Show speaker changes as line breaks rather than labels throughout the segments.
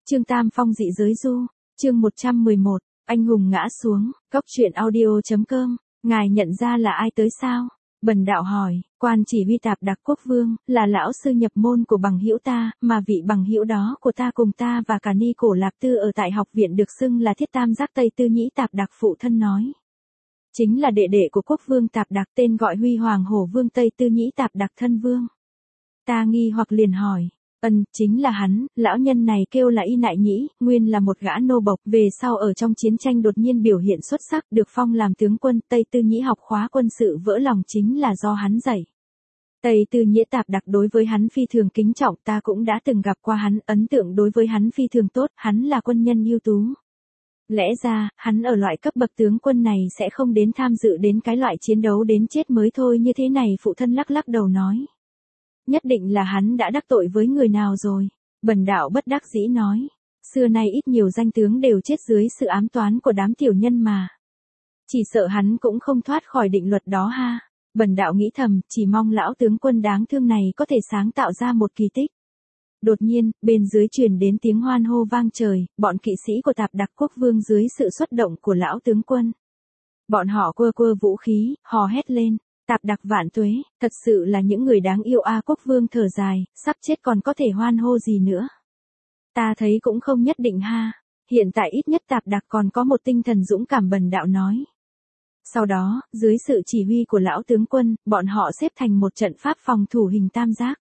Trương Tam Phong dị giới du, chương 111, anh hùng ngã xuống, Cóc truyện audio.com, ngài nhận ra là ai tới sao? Bần đạo hỏi, quan chỉ huy Tạp Đặc Quốc Vương, là lão sư nhập môn của bằng hữu ta, mà vị bằng hữu đó của ta cùng ta và cả Ni Cổ Lạp Tư ở tại học viện được xưng là Thiết Tam Giác Tây Tư Nhĩ Tạp Đặc phụ thân nói. Chính là đệ đệ của Quốc Vương Tạp Đặc, tên gọi Huy Hoàng Hổ Vương Tây Tư Nhĩ Tạp Đặc thân vương. Ta nghi hoặc liền hỏi. Chính là hắn, lão nhân này kêu là Y Nại Nhĩ, nguyên là một gã nô bộc, về sau ở trong chiến tranh đột nhiên biểu hiện xuất sắc, được phong làm tướng quân. Tây Tư Nhĩ học khóa quân sự vỡ lòng chính là do hắn dạy. Tây Tư Nhĩ Tạp Đặc đối với hắn phi thường kính trọng, ta cũng đã từng gặp qua hắn, ấn tượng đối với hắn phi thường tốt, hắn là quân nhân ưu tú. Lẽ ra, hắn ở loại cấp bậc tướng quân này sẽ không đến tham dự đến cái loại chiến đấu đến chết mới thôi như thế này, phụ thân lắc lắc đầu nói. Nhất định là hắn đã đắc tội với người nào rồi. Bần đạo bất đắc dĩ nói. Xưa nay ít nhiều danh tướng đều chết dưới sự ám toán của đám tiểu nhân mà. Chỉ sợ hắn cũng không thoát khỏi định luật đó ha. Bần đạo nghĩ thầm, chỉ mong lão tướng quân đáng thương này có thể sáng tạo ra một kỳ tích. Đột nhiên, bên dưới truyền đến tiếng hoan hô vang trời, bọn kỵ sĩ của Tạp Đặc Quốc Vương dưới sự xuất động của lão tướng quân. Bọn họ quơ quơ vũ khí, hò hét lên. Tạp Đặc vạn tuế, thật sự là những người đáng yêu a. Quốc Vương thở dài, sắp chết còn có thể hoan hô gì nữa. Ta thấy cũng không nhất định ha, hiện tại ít nhất Tạp Đặc còn có một tinh thần dũng cảm, bần đạo nói. Sau đó, dưới sự chỉ huy của lão tướng quân, bọn họ xếp thành một trận pháp phòng thủ hình tam giác.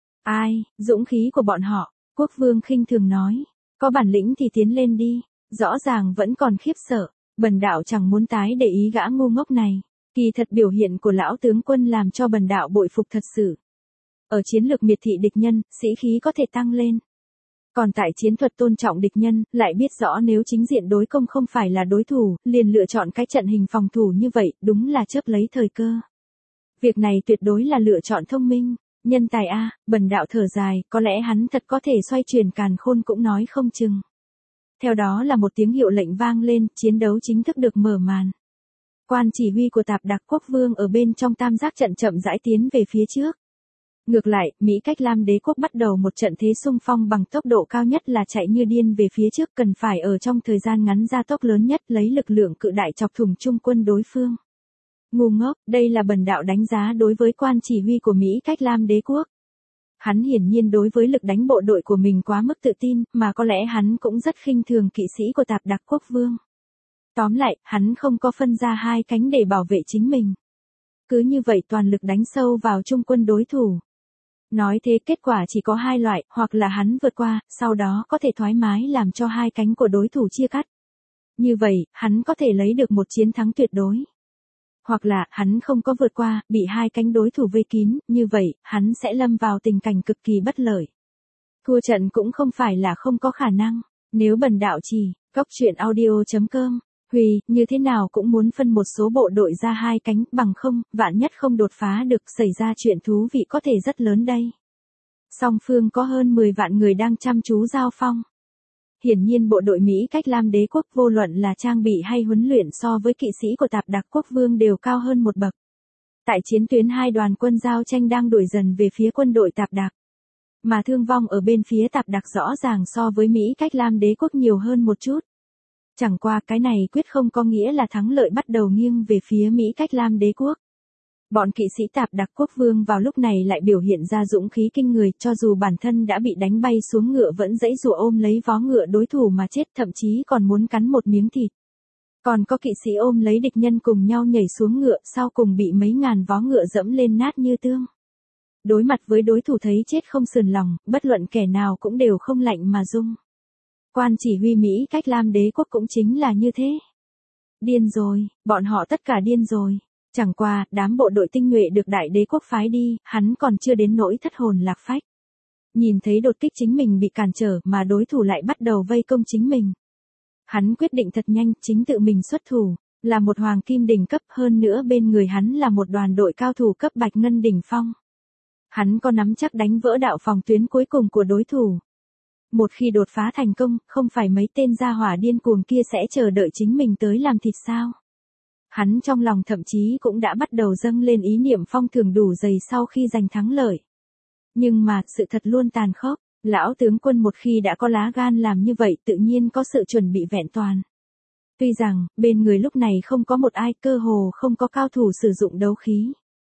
Ai, dũng khí của bọn họ, Quốc Vương khinh thường nói, có bản lĩnh thì tiến lên đi, rõ ràng vẫn còn khiếp sợ, bần đạo chẳng muốn tái để ý gã ngu ngốc này. Kỳ thật biểu hiện của lão tướng quân làm cho bần đạo bội phục thật sự. Ở chiến lược miệt thị địch nhân, sĩ khí có thể tăng lên. Còn tại chiến thuật tôn trọng địch nhân, lại biết rõ nếu chính diện đối công không phải là đối thủ, liền lựa chọn cái trận hình phòng thủ như vậy, đúng là chớp lấy thời cơ. Việc này tuyệt đối là lựa chọn thông minh. Nhân tài a, bần đạo thở dài, có lẽ hắn thật có thể xoay chuyển càn khôn cũng nói không chừng. Theo đó là một tiếng hiệu lệnh vang lên, chiến đấu chính thức được mở màn. Quan chỉ huy của Tạp Đặc Quốc Vương ở bên trong tam giác trận chậm rãi tiến về phía trước. Ngược lại, Mỹ Cách Lam Đế quốc bắt đầu một trận thế xung phong bằng tốc độ cao nhất là chạy như điên về phía trước, cần phải ở trong thời gian ngắn gia tốc lớn nhất lấy lực lượng cự đại chọc thủng trung quân đối phương. Ngu ngốc, đây là bần đạo đánh giá đối với quan chỉ huy của Mỹ Cách Lam Đế quốc. Hắn hiển nhiên đối với lực đánh bộ đội của mình quá mức tự tin, mà có lẽ hắn cũng rất khinh thường kỵ sĩ của Tạp Đặc Quốc Vương. Tóm lại, hắn không có phân ra hai cánh để bảo vệ chính mình. Cứ như vậy toàn lực đánh sâu vào trung quân đối thủ. Nói thế kết quả chỉ có hai loại, hoặc là hắn vượt qua, sau đó có thể thoải mái làm cho hai cánh của đối thủ chia cắt. Như vậy, hắn có thể lấy được một chiến thắng tuyệt đối. Hoặc là, hắn không có vượt qua, bị hai cánh đối thủ vây kín, như vậy, hắn sẽ lâm vào tình cảnh cực kỳ bất lợi. Thua trận cũng không phải là không có khả năng. Nếu bần đạo chỉ, Cóc truyện audio.com. Huy, như thế nào cũng muốn phân một số bộ đội ra hai cánh, bằng không, vạn nhất không đột phá được, xảy ra chuyện thú vị có thể rất lớn đây. Song phương có hơn 10 vạn người đang chăm chú giao phong. Hiển nhiên bộ đội Mỹ Cách Lam Đế quốc vô luận là trang bị hay huấn luyện so với kỵ sĩ của Tạp Đặc Quốc Vương đều cao hơn một bậc. Tại chiến tuyến hai đoàn quân giao tranh đang đuổi dần về phía quân đội Tạp Đặc. Mà thương vong ở bên phía Tạp Đặc rõ ràng so với Mỹ Cách Lam Đế quốc nhiều hơn một chút. Chẳng qua cái này quyết không có nghĩa là thắng lợi bắt đầu nghiêng về phía Mỹ Cách Lam Đế quốc. Bọn kỵ sĩ Tạp Đặc Quốc Vương vào lúc này lại biểu hiện ra dũng khí kinh người, cho dù bản thân đã bị đánh bay xuống ngựa vẫn giãy giụa ôm lấy vó ngựa đối thủ mà chết, thậm chí còn muốn cắn một miếng thịt. Còn có kỵ sĩ ôm lấy địch nhân cùng nhau nhảy xuống ngựa, sau cùng bị mấy ngàn vó ngựa dẫm lên nát như tương. Đối mặt với đối thủ thấy chết không sườn lòng, bất luận kẻ nào cũng đều không lạnh mà rung. Quan chỉ huy Mỹ Cách Lam Đế quốc cũng chính là như thế. Điên rồi, bọn họ tất cả điên rồi. Chẳng qua, đám bộ đội tinh nhuệ được đại đế quốc phái đi, hắn còn chưa đến nỗi thất hồn lạc phách. Nhìn thấy đột kích chính mình bị cản trở mà đối thủ lại bắt đầu vây công chính mình. Hắn quyết định thật nhanh, chính tự mình xuất thủ, là một hoàng kim đỉnh cấp, hơn nữa bên người hắn là một đoàn đội cao thủ cấp bạch ngân đỉnh phong. Hắn có nắm chắc đánh vỡ đạo phòng tuyến cuối cùng của đối thủ. Một khi đột phá thành công, không phải mấy tên gia hỏa điên cuồng kia sẽ chờ đợi chính mình tới làm thịt sao? Hắn trong lòng thậm chí cũng đã bắt đầu dâng lên ý niệm phong thưởng đủ dày sau khi giành thắng lợi. Nhưng mà, sự thật luôn tàn khốc. Lão tướng quân một khi đã có lá gan làm như vậy tự nhiên có sự chuẩn bị vẹn toàn. Tuy rằng, bên người lúc này không có một ai, cơ hồ không có cao thủ sử dụng đấu khí.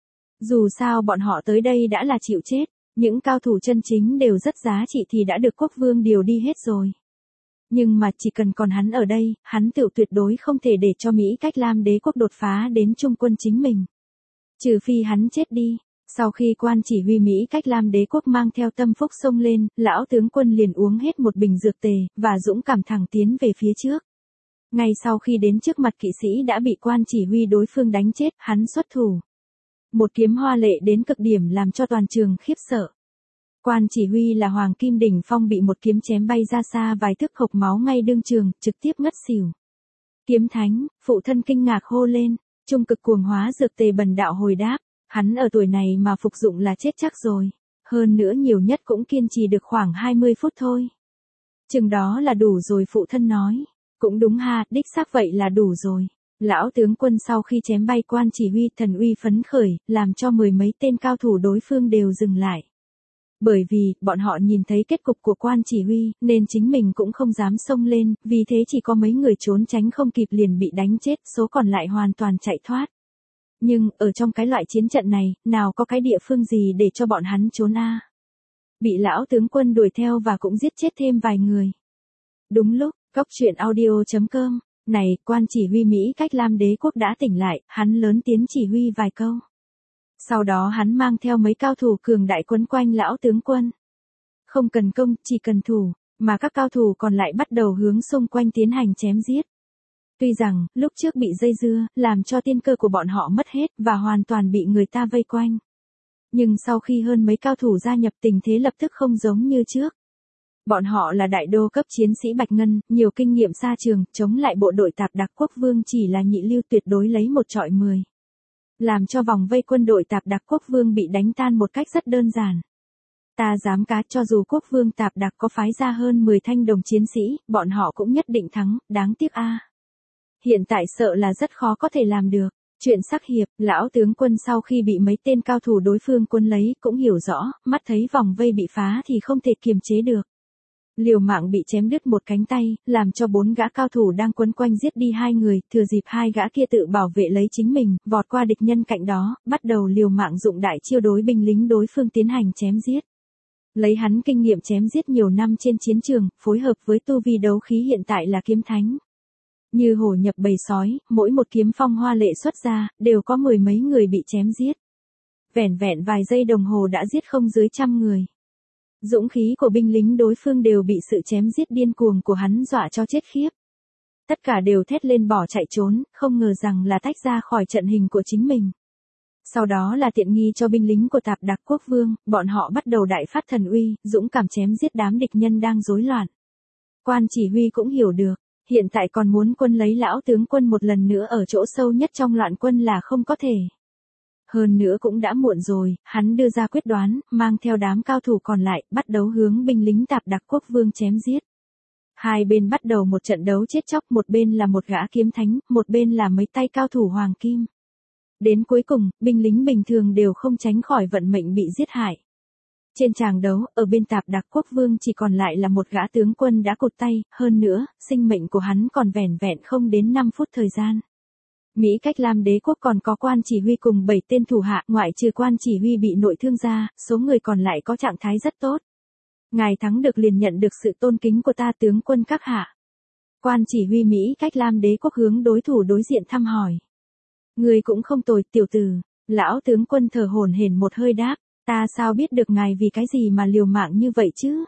Dù sao bọn họ tới đây đã là chịu chết, những cao thủ chân chính đều rất giá trị thì đã được quốc vương điều đi hết rồi. Nhưng mà chỉ cần còn hắn ở đây, hắn tự tuyệt đối không thể để cho Mỹ Cách Lam đế quốc đột phá đến trung quân chính mình. Trừ phi hắn chết đi. Sau khi quan chỉ huy Mỹ Cách Lam đế quốc mang theo tâm phúc xông lên, lão tướng quân liền uống hết một bình dược tề, và dũng cảm thẳng tiến về phía trước. Ngay sau khi đến trước mặt kỵ sĩ đã bị quan chỉ huy đối phương đánh chết, hắn xuất thủ. Một kiếm hoa lệ đến cực điểm làm cho toàn trường khiếp sợ. Quan chỉ huy là Hoàng Kim Đỉnh Phong bị một kiếm chém bay ra xa vài thước, hộc máu ngay đương trường, trực tiếp ngất xỉu. Kiếm thánh, phụ thân kinh ngạc hô lên, trung cực cuồng hóa dược tề bần đạo hồi đáp, hắn ở tuổi này mà phục dụng là chết chắc rồi. Hơn nữa nhiều nhất cũng kiên trì được khoảng 20 phút thôi. Chừng đó là đủ rồi, phụ thân nói. Cũng đúng ha, đích xác vậy là đủ rồi. Lão tướng quân sau khi chém bay quan chỉ huy, thần uy phấn khởi, làm cho mười mấy tên cao thủ đối phương đều dừng lại. Bởi vì, bọn họ nhìn thấy kết cục của quan chỉ huy, nên chính mình cũng không dám xông lên, vì thế chỉ có mấy người trốn tránh không kịp liền bị đánh chết, số còn lại hoàn toàn chạy thoát. Nhưng, ở trong cái loại chiến trận này, nào có cái địa phương gì để cho bọn hắn trốn a? Bị lão tướng quân đuổi theo và cũng giết chết thêm vài người. Đúng lúc, Góc truyện audio.com, này, quan chỉ huy Mỹ Cách Lam đế quốc đã tỉnh lại, hắn lớn tiếng chỉ huy vài câu. Sau đó hắn mang theo mấy cao thủ cường đại quấn quanh lão tướng quân. Không cần công, chỉ cần thủ, mà các cao thủ còn lại bắt đầu hướng xung quanh tiến hành chém giết. Tuy rằng, lúc trước bị dây dưa, làm cho tiên cơ của bọn họ mất hết và hoàn toàn bị người ta vây quanh. Nhưng sau khi hơn mấy cao thủ gia nhập, tình thế lập tức không giống như trước. Bọn họ là đại đô cấp chiến sĩ Bạch Ngân, nhiều kinh nghiệm xa trường, chống lại bộ đội Tạp Đặc Quốc Vương chỉ là nhị lưu, tuyệt đối lấy 1 trọi 10. Làm cho vòng vây quân đội Tạp Đặc Quốc Vương bị đánh tan một cách rất đơn giản. Ta dám cá, cho dù Quốc Vương Tạp Đặc có phái ra hơn 10 thanh đồng chiến sĩ, bọn họ cũng nhất định thắng, đáng tiếc a. Hiện tại sợ là rất khó có thể làm được. Chuyện sắc hiệp, lão tướng quân sau khi bị mấy tên cao thủ đối phương quân lấy, cũng hiểu rõ, mắt thấy vòng vây bị phá thì không thể kiềm chế được. Liều mạng bị chém đứt một cánh tay, làm cho 4 gã cao thủ đang quấn quanh giết đi 2 người, thừa dịp 2 gã kia tự bảo vệ lấy chính mình, vọt qua địch nhân cạnh đó, bắt đầu liều mạng dụng đại chiêu đối binh lính đối phương tiến hành chém giết. Lấy hắn kinh nghiệm chém giết nhiều năm trên chiến trường, phối hợp với tu vi đấu khí hiện tại là kiếm thánh. Như hổ nhập bầy sói, mỗi một kiếm phong hoa lệ xuất ra, đều có 10 mấy người bị chém giết. Vẻn vẹn vài giây đồng hồ đã giết không dưới 100 người. Dũng khí của binh lính đối phương đều bị sự chém giết điên cuồng của hắn dọa cho chết khiếp. Tất cả đều thét lên bỏ chạy trốn, không ngờ rằng là tách ra khỏi trận hình của chính mình. Sau đó là tiện nghi cho binh lính của Tạp Đặc Quốc Vương, bọn họ bắt đầu đại phát thần uy, dũng cảm chém giết đám địch nhân đang rối loạn. Quan chỉ huy cũng hiểu được, hiện tại còn muốn quân lấy lão tướng quân một lần nữa ở chỗ sâu nhất trong loạn quân là không có thể. Hơn nữa cũng đã muộn rồi, hắn đưa ra quyết đoán, mang theo đám cao thủ còn lại, bắt đầu hướng binh lính Tạp Đặc Quốc Vương chém giết. Hai bên bắt đầu một trận đấu chết chóc, một bên là một gã kiếm thánh, một bên là mấy tay cao thủ hoàng kim. Đến cuối cùng, binh lính bình thường đều không tránh khỏi vận mệnh bị giết hại. Trên tràng đấu, ở bên Tạp Đặc Quốc Vương chỉ còn lại là một gã tướng quân đã cụt tay, hơn nữa, sinh mệnh của hắn còn vẻn vẹn không đến 5 phút thời gian. Mỹ Cách Lam đế quốc còn có quan chỉ huy cùng 7 tên thủ hạ, ngoại trừ quan chỉ huy bị nội thương ra, số người còn lại có trạng thái rất tốt. Ngài thắng được liền nhận được sự tôn kính của ta tướng quân các hạ. Quan chỉ huy Mỹ Cách Lam đế quốc hướng đối thủ đối diện thăm hỏi. Người cũng không tồi, tiểu tử. Lão tướng quân thở hổn hển một hơi đáp, ta sao biết được ngài vì cái gì mà liều mạng như vậy chứ?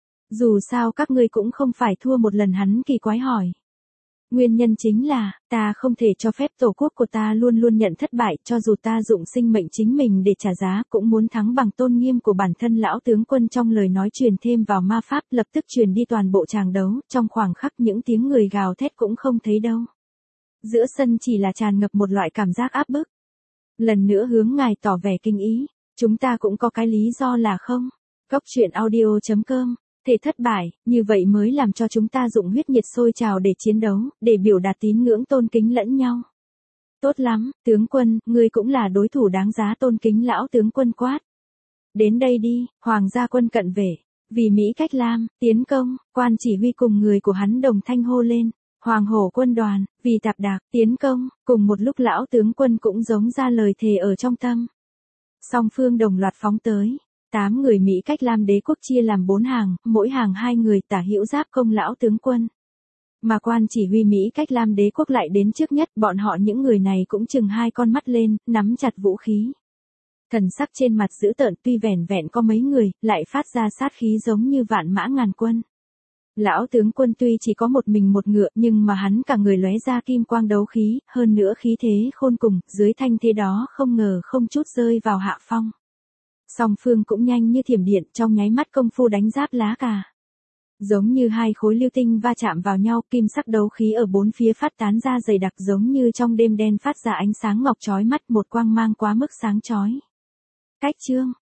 Dù sao các ngươi cũng không phải thua một lần, hắn kỳ quái hỏi. Nguyên nhân chính là, ta không thể cho phép tổ quốc của ta luôn luôn nhận thất bại, cho dù ta dụng sinh mệnh chính mình để trả giá, cũng muốn thắng bằng tôn nghiêm của bản thân. Lão tướng quân trong lời nói truyền thêm vào ma pháp, lập tức truyền đi toàn bộ tràng đấu, trong khoảng khắc những tiếng người gào thét cũng không thấy đâu. Giữa sân chỉ là tràn ngập một loại cảm giác áp bức. Lần nữa hướng ngài tỏ vẻ kinh ý, chúng ta cũng có cái lý do là không. Góc truyện audio.com, thể thất bại, như vậy mới làm cho chúng ta dụng huyết nhiệt sôi trào để chiến đấu, để biểu đạt tín ngưỡng tôn kính lẫn nhau. Tốt lắm, tướng quân, ngươi cũng là đối thủ đáng giá tôn kính. Lão tướng quân quát. Đến đây đi, hoàng gia quân cận vệ. Vì Mỹ Cách Lam, tiến công, quan chỉ huy cùng người của hắn đồng thanh hô lên. Hoàng hổ quân đoàn, vì Tạp Đạc, tiến công, cùng một lúc lão tướng quân cũng giống ra lời thề ở trong tâm. Song phương đồng loạt phóng tới. 8 người Mỹ Cách Lam đế quốc chia làm 4 hàng, mỗi hàng 2 người tả hữu giáp công lão tướng quân. Mà quan chỉ huy Mỹ Cách Lam đế quốc lại đến trước nhất, bọn họ những người này cũng chừng 2 con mắt lên, nắm chặt vũ khí. Thần sắc trên mặt dữ tợn, tuy vẻn vẹn có mấy người, lại phát ra sát khí giống như vạn mã ngàn quân. Lão tướng quân tuy chỉ có một mình một ngựa, nhưng mà hắn cả người lóe ra kim quang đấu khí, hơn nữa khí thế khôn cùng, dưới thanh thế đó không ngờ không chút rơi vào hạ phong. Song phương cũng nhanh như thiểm điện, trong nháy mắt công phu đánh giáp lá cà. Giống như 2 khối lưu tinh va chạm vào nhau, kim sắc đấu khí ở bốn phía phát tán ra dày đặc, giống như trong đêm đen phát ra ánh sáng ngọc chói mắt, một quang mang quá mức sáng chói. Cách chương